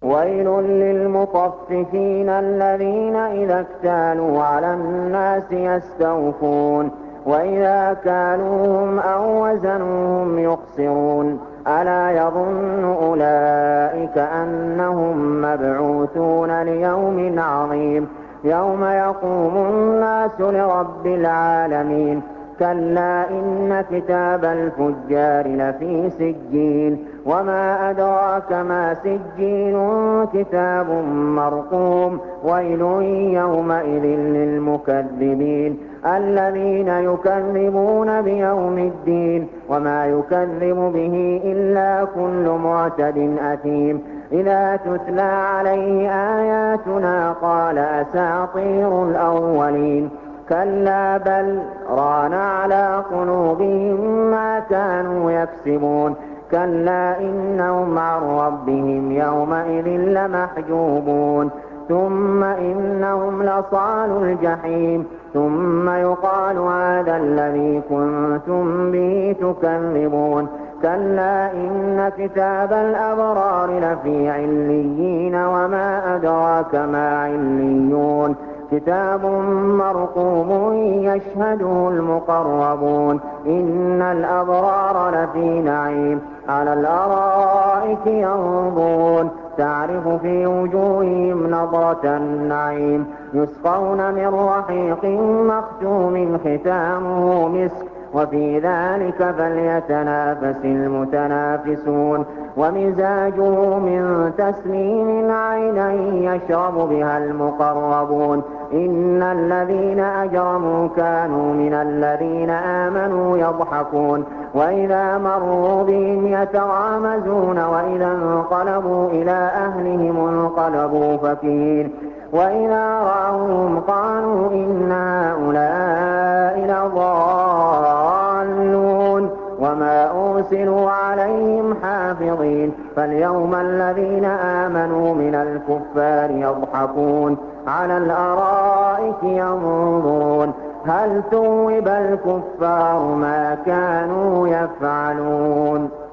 ويل للمطففين الذين إذا اكتالوا على الناس يستوفون وإذا كالوهم أو وزنوهم يخسرون ألا يظن أولئك أنهم مبعوثون ليوم عظيم يوم يقوم الناس لرب العالمين كلا إن كتاب الفجار لفي سجين وما أدراك ما سجين كتاب مرقوم ويل يومئذ للمكذبين الذين يكذبون بيوم الدين وما يكذب به إلا كل معتد أثيم إذا تتلى عليه آياتنا قال أساطير الأولين كلا بل ران على قلوبهم ما كانوا يكسبون كلا إنهم عن ربهم يومئذ لمحجوبون ثم إنهم لصالوا الجحيم ثم يقال هذا الذي كنتم به تكذبون كلا إن كتاب الأبرار لفي عليين وما أدراك ما عليون كتاب مرقوم يشهده المقربون إن الأبرار لفي نعيم على الأرائك ينظرون تعرف في وجوههم نضرة النعيم يسقون من رحيق مختوم ختامه مسك وفي ذلك فليتنافس المتنافسون ومزاجه من تسليم عينا يشرب بها المقربون إن الذين أجرموا كانوا من الذين آمنوا يضحكون وإذا مروا بهم يتغامزون وإذا انقلبوا إلى أهلهم انقلبوا فكهين وإذا رأوهم قالوا إن هؤلاء لضالون وما أرسلوا عليهم حافظين فاليوم الذين آمنوا من الكفار يضحكون على الأرائك ينظرون هل ثوب الكفار ما كانوا يفعلون